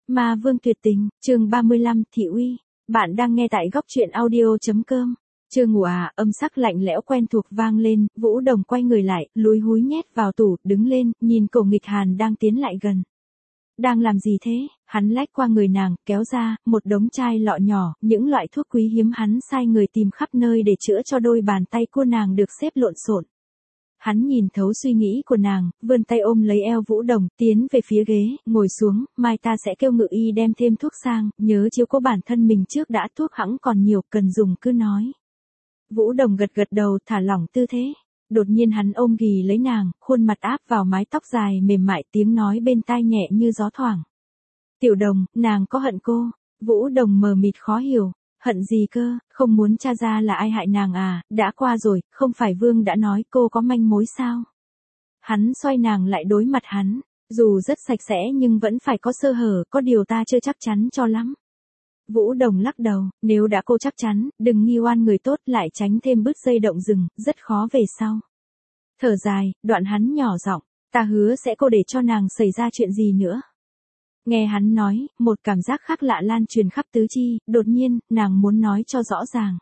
Ma vương tuyệt tình, chương 35, Thị uy. Bạn đang nghe tại góc truyện audio.com. Chưa ngủ à, âm sắc lạnh lẽo quen thuộc vang lên, Vũ Đồng quay người lại, lúi húi nhét vào tủ, đứng lên, nhìn Cổ Nghịch Hàn đang tiến lại gần. Đang làm gì thế? Hắn lách qua người nàng, kéo ra, một đống chai lọ nhỏ, những loại thuốc quý hiếm hắn sai người tìm khắp nơi để chữa cho đôi bàn tay của nàng được xếp lộn xộn. Hắn nhìn thấu suy nghĩ của nàng, vươn tay ôm lấy eo Vũ Đồng, tiến về phía ghế, ngồi xuống, mai ta sẽ kêu ngự y đem thêm thuốc sang, nhớ chiếu cố bản thân mình trước đã, thuốc hẵng còn nhiều, cần dùng cứ nói. Vũ Đồng gật gật đầu, thả lỏng tư thế. Đột nhiên hắn ôm ghì lấy nàng, khuôn mặt áp vào mái tóc dài mềm mại, tiếng nói bên tai nhẹ như gió thoảng. Tiểu Đồng, nàng có hận cô? Vũ Đồng mờ mịt khó hiểu. Hận gì cơ, không muốn tra ra là ai hại nàng à, đã qua rồi, không phải Vương đã nói cô có manh mối sao? Hắn xoay nàng lại đối mặt hắn, dù rất sạch sẽ nhưng vẫn phải có sơ hở, có điều ta chưa chắc chắn cho lắm. Vũ Đồng lắc đầu, nếu đã cô chắc chắn, đừng nghi oan người tốt lại tránh thêm bứt dây động rừng, rất khó về sau. Thở dài, đoạn hắn nhỏ giọng, ta hứa sẽ cô để cho nàng xảy ra chuyện gì nữa. Nghe hắn nói, một cảm giác khác lạ lan truyền khắp tứ chi, đột nhiên, nàng muốn nói cho rõ ràng.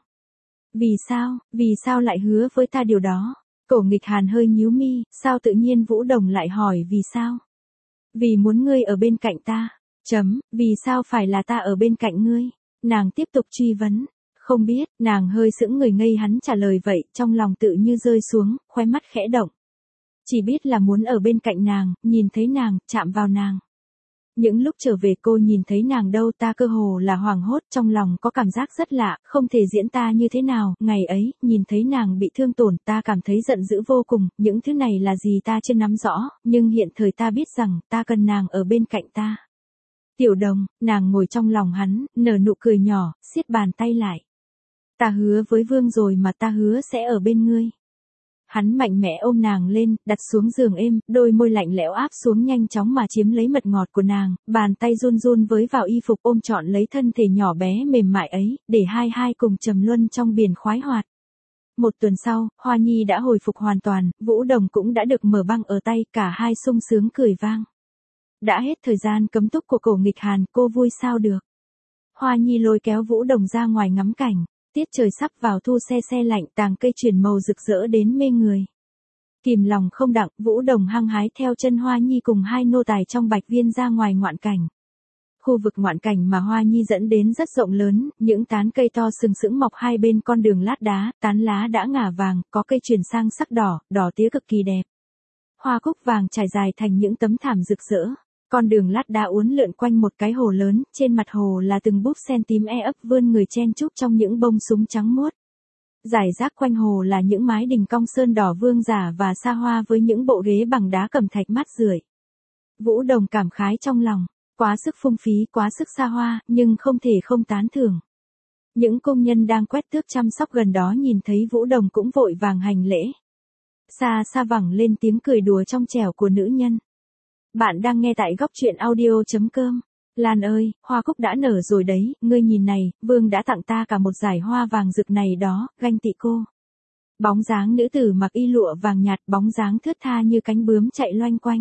Vì sao lại hứa với ta điều đó? Cổ Nghịch Hàn hơi nhíu mi, sao tự nhiên Vũ Đồng lại hỏi vì sao? Vì muốn ngươi ở bên cạnh ta. Vì sao phải là ta ở bên cạnh ngươi? Nàng tiếp tục truy vấn. Không biết, nàng hơi sững người ngây hắn trả lời vậy, trong lòng tự như rơi xuống, khóe mắt khẽ động. Chỉ biết là muốn ở bên cạnh nàng, nhìn thấy nàng, chạm vào nàng. Những lúc trở về cô nhìn thấy nàng đâu ta cơ hồ là hoảng hốt, trong lòng có cảm giác rất lạ, không thể diễn tả như thế nào, ngày ấy, nhìn thấy nàng bị thương tổn ta cảm thấy giận dữ vô cùng, những thứ này là gì ta chưa nắm rõ, nhưng hiện thời ta biết rằng, ta cần nàng ở bên cạnh ta. Tiểu Đồng, nàng ngồi trong lòng hắn, nở nụ cười nhỏ, siết bàn tay lại. Ta hứa với Vương rồi mà ta hứa sẽ ở bên ngươi. Hắn mạnh mẽ ôm nàng lên, đặt xuống giường êm, đôi môi lạnh lẽo áp xuống nhanh chóng mà chiếm lấy mật ngọt của nàng, bàn tay run run với vào y phục ôm trọn lấy thân thể nhỏ bé mềm mại ấy, để hai cùng trầm luân trong biển khoái hoạt. Một tuần sau, Hoa Nhi đã hồi phục hoàn toàn, Vũ Đồng cũng đã được mở băng ở tay, cả hai sung sướng cười vang. Đã hết thời gian cấm túc của Cổ Nghịch Hàn, cô vui sao được. Hoa Nhi lôi kéo Vũ Đồng ra ngoài ngắm cảnh. Tiết trời sắp vào thu, xe lạnh, tàng cây chuyển màu rực rỡ đến mê người. Kìm lòng không đặng, Vũ Đồng hăng hái theo chân Hoa Nhi cùng hai nô tài trong Bạch Viên ra ngoài ngoạn cảnh. Khu vực ngoạn cảnh mà Hoa Nhi dẫn đến rất rộng lớn, những tán cây to sừng sững mọc hai bên con đường lát đá, tán lá đã ngả vàng, có cây chuyển sang sắc đỏ, đỏ tía cực kỳ đẹp. Hoa cúc vàng trải dài thành những tấm thảm rực rỡ. Con đường lát đá uốn lượn quanh một cái hồ lớn, trên mặt hồ là từng búp sen tím ấp vươn người chen chúc trong những bông súng trắng muốt. Rải rác quanh hồ là những mái đình cong sơn đỏ vương giả và xa hoa với những bộ ghế bằng đá cẩm thạch mát rượi. Vũ Đồng cảm khái trong lòng, quá sức phung phí, quá sức xa hoa, nhưng không thể không tán thưởng. Những công nhân đang quét tước chăm sóc gần đó nhìn thấy Vũ Đồng cũng vội vàng hành lễ. Xa xa vẳng lên tiếng cười đùa trong trẻo của nữ nhân. Bạn đang nghe tại góc truyện audio.com. Lan ơi, hoa cúc đã nở rồi đấy, ngươi nhìn này, Vương đã tặng ta cả một dải hoa vàng rực này đó, ganh tị cô. Bóng dáng nữ tử mặc y lụa vàng nhạt, bóng dáng thướt tha như cánh bướm chạy loanh quanh.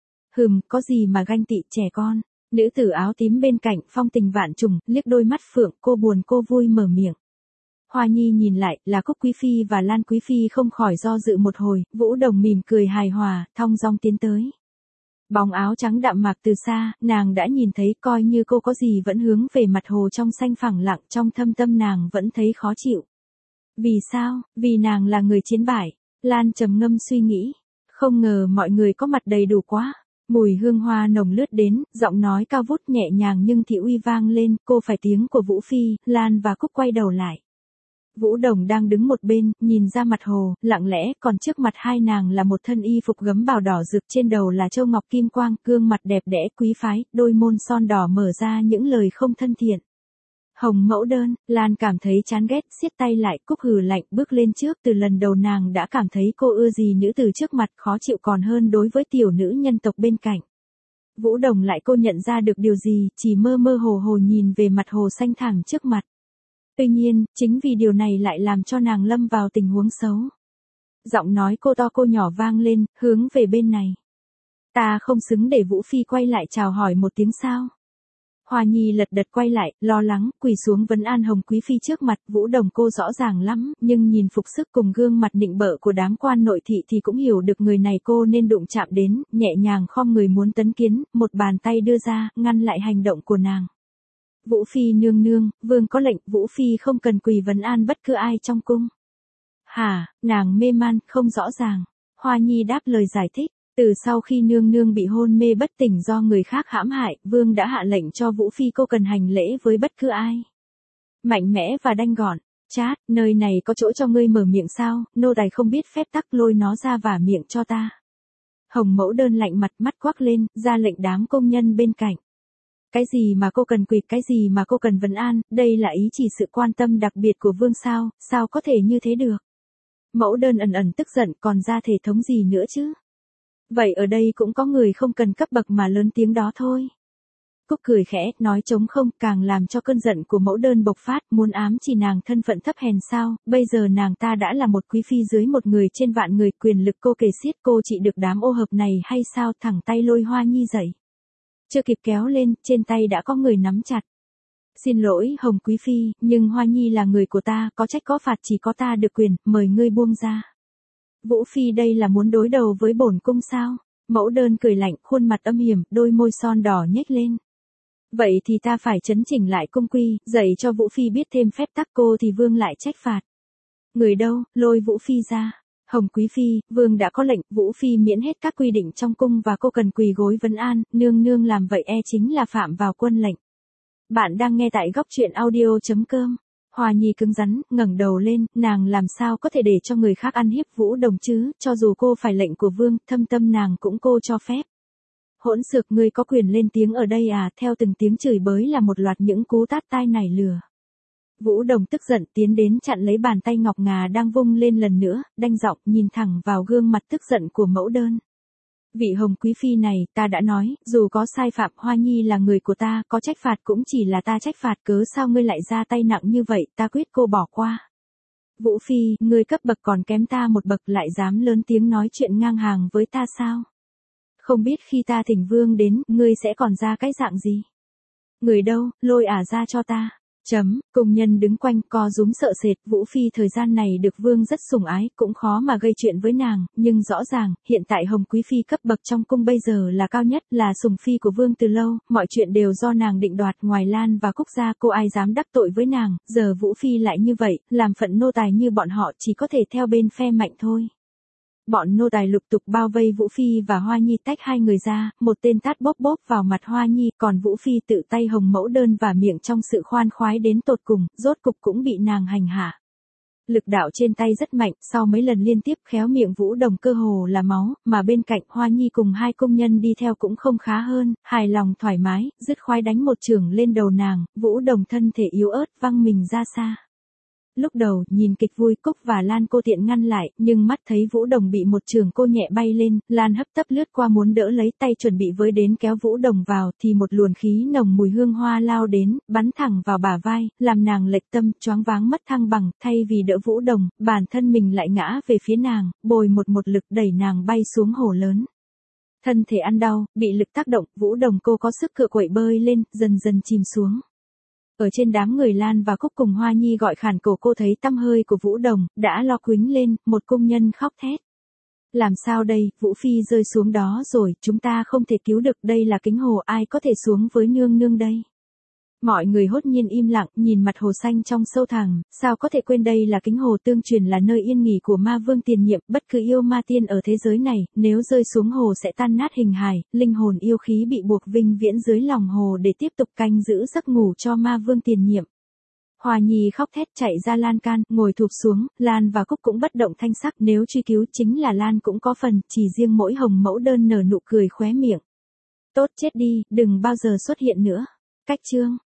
Có gì mà ganh tị trẻ con. Nữ tử áo tím bên cạnh phong tình vạn trùng, liếc đôi mắt phượng, cô buồn cô vui mở miệng. Hoa Nhi nhìn lại, là Cúc Quý Phi và Lan Quý Phi không khỏi do dự một hồi, Vũ Đồng mỉm cười hài hòa, thong dong tiến tới. Bóng áo trắng đạm mạc từ xa, nàng đã nhìn thấy, coi như cô có gì vẫn hướng về mặt hồ trong xanh phẳng lặng, trong thâm tâm nàng vẫn thấy khó chịu. Vì sao? Vì nàng là người chiến bại. Lan trầm ngâm suy nghĩ. Không ngờ mọi người có mặt đầy đủ quá. Mùi hương hoa nồng lướt đến, giọng nói cao vút nhẹ nhàng nhưng thị uy vang lên, cô phải tiếng của Vũ Phi, Lan và Cúc quay đầu lại. Vũ Đồng đang đứng một bên, nhìn ra mặt hồ, lặng lẽ, còn trước mặt hai nàng là một thân y phục gấm bào đỏ rực, trên đầu là châu ngọc kim quang, gương mặt đẹp đẽ quý phái, đôi môn son đỏ mở ra những lời không thân thiện. Hồng mẫu đơn, Lan cảm thấy chán ghét, siết tay lại, Cúc hừ lạnh, bước lên trước, từ lần đầu nàng đã cảm thấy cô ưa gì nữ từ trước mặt, khó chịu còn hơn đối với tiểu nữ nhân tộc bên cạnh. Vũ Đồng lại cô nhận ra được điều gì, chỉ mơ mơ hồ nhìn về mặt hồ xanh thẳm trước mặt. Tuy nhiên, chính vì điều này lại làm cho nàng lâm vào tình huống xấu. Giọng nói cô to cô nhỏ vang lên, hướng về bên này. Ta không xứng để Vũ Phi quay lại chào hỏi một tiếng sao? Hoa Nhi lật đật quay lại, lo lắng, quỳ xuống vấn an Hồng Quý Phi trước mặt. Vũ Đồng cô rõ ràng lắm, nhưng nhìn phục sức cùng gương mặt nịnh bợ của đám quan nội thị thì cũng hiểu được người này cô nên đụng chạm đến, nhẹ nhàng khom người muốn tấn kiến, một bàn tay đưa ra, ngăn lại hành động của nàng. Vũ Phi nương nương, vương có lệnh, Vũ Phi không cần quỳ vấn an bất cứ ai trong cung. Hả, nàng mê man, không rõ ràng. Hoa Nhi đáp lời giải thích. Từ sau khi nương nương bị hôn mê bất tỉnh do người khác hãm hại, vương đã hạ lệnh cho Vũ Phi cô cần hành lễ với bất cứ ai. Mạnh mẽ và đanh gọn. Chát, nơi này có chỗ cho ngươi mở miệng sao, nô tài không biết phép tắc, lôi nó ra vả miệng cho ta. Hồng Mẫu Đơn lạnh mặt, mắt quắc lên, ra lệnh đám công nhân bên cạnh. Cái gì mà cô cần quỳ, cái gì mà cô cần vấn an, đây là ý chỉ sự quan tâm đặc biệt của vương sao có thể như thế được. Mẫu Đơn ẩn ẩn tức giận, còn ra thể thống gì nữa chứ. Vậy ở đây cũng có người không cần cấp bậc mà lớn tiếng đó thôi. Cúc cười khẽ, nói trống không, càng làm cho cơn giận của Mẫu Đơn bộc phát, muốn ám chỉ nàng thân phận thấp hèn sao, bây giờ nàng ta đã là một quý phi dưới một người trên vạn người, quyền lực cô kể xiết, cô trị được đám ô hợp này hay sao, thẳng tay lôi Hoa Nhi dậy. Chưa kịp kéo lên, trên tay đã có người nắm chặt. Xin lỗi, Hồng Quý Phi, nhưng Hoa Nhi là người của ta, có trách có phạt chỉ có ta được quyền, mời ngươi buông ra. Vũ Phi đây là muốn đối đầu với bổn cung sao? Mẫu Đơn cười lạnh, khuôn mặt âm hiểm, đôi môi son đỏ nhếch lên. Vậy thì ta phải chấn chỉnh lại cung quy, dạy cho Vũ Phi biết thêm phép tắc, cô thì vương lại trách phạt. Người đâu, lôi Vũ Phi ra. Hồng Quý Phi, vương đã có lệnh, Vũ Phi miễn hết các quy định trong cung và cô cần quỳ gối vấn an, nương nương làm vậy chính là phạm vào quân lệnh. Bạn đang nghe tại góc truyện audio.com. Hoa Nhi cứng rắn, ngẩng đầu lên, nàng làm sao có thể để cho người khác ăn hiếp Vũ Đồng chứ, cho dù cô phải lệnh của vương, thâm tâm nàng cũng cô cho phép. Hỗn xược, ngươi có quyền lên tiếng ở đây à, theo từng tiếng chửi bới là một loạt những cú tát tai nảy lửa. Vũ Đồng tức giận tiến đến chặn lấy bàn tay ngọc ngà đang vung lên lần nữa, đanh giọng nhìn thẳng vào gương mặt tức giận của Mẫu Đơn. Vị Hồng Quý Phi này, ta đã nói, dù có sai phạm, Hoa Nhi là người của ta, có trách phạt cũng chỉ là ta trách phạt, cớ sao ngươi lại ra tay nặng như vậy, ta quyết cô bỏ qua. Vũ Phi, ngươi cấp bậc còn kém ta một bậc, lại dám lớn tiếng nói chuyện ngang hàng với ta sao? Không biết khi ta thỉnh vương đến, ngươi sẽ còn ra cái dạng gì? Người đâu, lôi ra cho ta. Công nhân đứng quanh co rúm sợ sệt, Vũ Phi thời gian này được vương rất sủng ái, cũng khó mà gây chuyện với nàng, nhưng rõ ràng, hiện tại Hồng Quý Phi cấp bậc trong cung bây giờ là cao nhất, là sủng phi của vương từ lâu, mọi chuyện đều do nàng định đoạt, ngoài Lan và Cúc ra cô ai dám đắc tội với nàng, giờ Vũ Phi lại như vậy, làm phận nô tài như bọn họ chỉ có thể theo bên phe mạnh thôi. Bọn nô tài lục tục bao vây Vũ Phi và Hoa Nhi, tách hai người ra, một tên tát bóp bóp vào mặt Hoa Nhi, còn Vũ Phi tự tay Hồng Mẫu Đơn và miệng trong sự khoan khoái đến tột cùng, rốt cục cũng bị nàng hành hạ. Lực đạo trên tay rất mạnh, sau mấy lần liên tiếp khéo miệng Vũ Đồng cơ hồ là máu, mà bên cạnh Hoa Nhi cùng hai công nhân đi theo cũng không khá hơn, hài lòng thoải mái, dứt khoái đánh một chưởng lên đầu nàng, Vũ Đồng thân thể yếu ớt văng mình ra xa. Lúc đầu, nhìn kịch vui, Cúc và Lan cô tiện ngăn lại, nhưng mắt thấy Vũ Đồng bị một chưởng cô nhẹ bay lên, Lan hấp tấp lướt qua muốn đỡ lấy, tay chuẩn bị với đến kéo Vũ Đồng vào, thì một luồng khí nồng mùi hương hoa lao đến, bắn thẳng vào bả vai, làm nàng lệch tâm, choáng váng mất thăng bằng, thay vì đỡ Vũ Đồng, bản thân mình lại ngã về phía nàng, bồi một lực đẩy nàng bay xuống hồ lớn. Thân thể ăn đau, bị lực tác động, Vũ Đồng cô có sức cựa quậy bơi lên, dần dần chìm xuống. Ở trên đám người Lan và Cúc cùng Hoa Nhi gọi khản cổ, cô thấy tăm hơi của Vũ Đồng, đã lo quýnh lên, một công nhân khóc thét. Làm sao đây, Vũ Phi rơi xuống đó rồi, chúng ta không thể cứu được, đây là kính hồ, ai có thể xuống với nương nương đây? Mọi người hốt nhiên im lặng, nhìn mặt hồ xanh trong sâu thẳm, sao có thể quên đây là kính hồ tương truyền, là nơi yên nghỉ của ma vương tiền nhiệm, bất cứ yêu ma tiên ở thế giới này, nếu rơi xuống hồ sẽ tan nát hình hài, linh hồn yêu khí bị buộc vinh viễn dưới lòng hồ để tiếp tục canh giữ giấc ngủ cho ma vương tiền nhiệm. Hoa Nhi khóc thét chạy ra lan can, ngồi thụp xuống, Lan và Cúc cũng bất động thanh sắc, nếu truy cứu chính là Lan cũng có phần, chỉ riêng mỗi Hồng Mẫu Đơn nở nụ cười khóe miệng. Tốt chết đi, đừng bao giờ xuất hiện nữa. Cách chương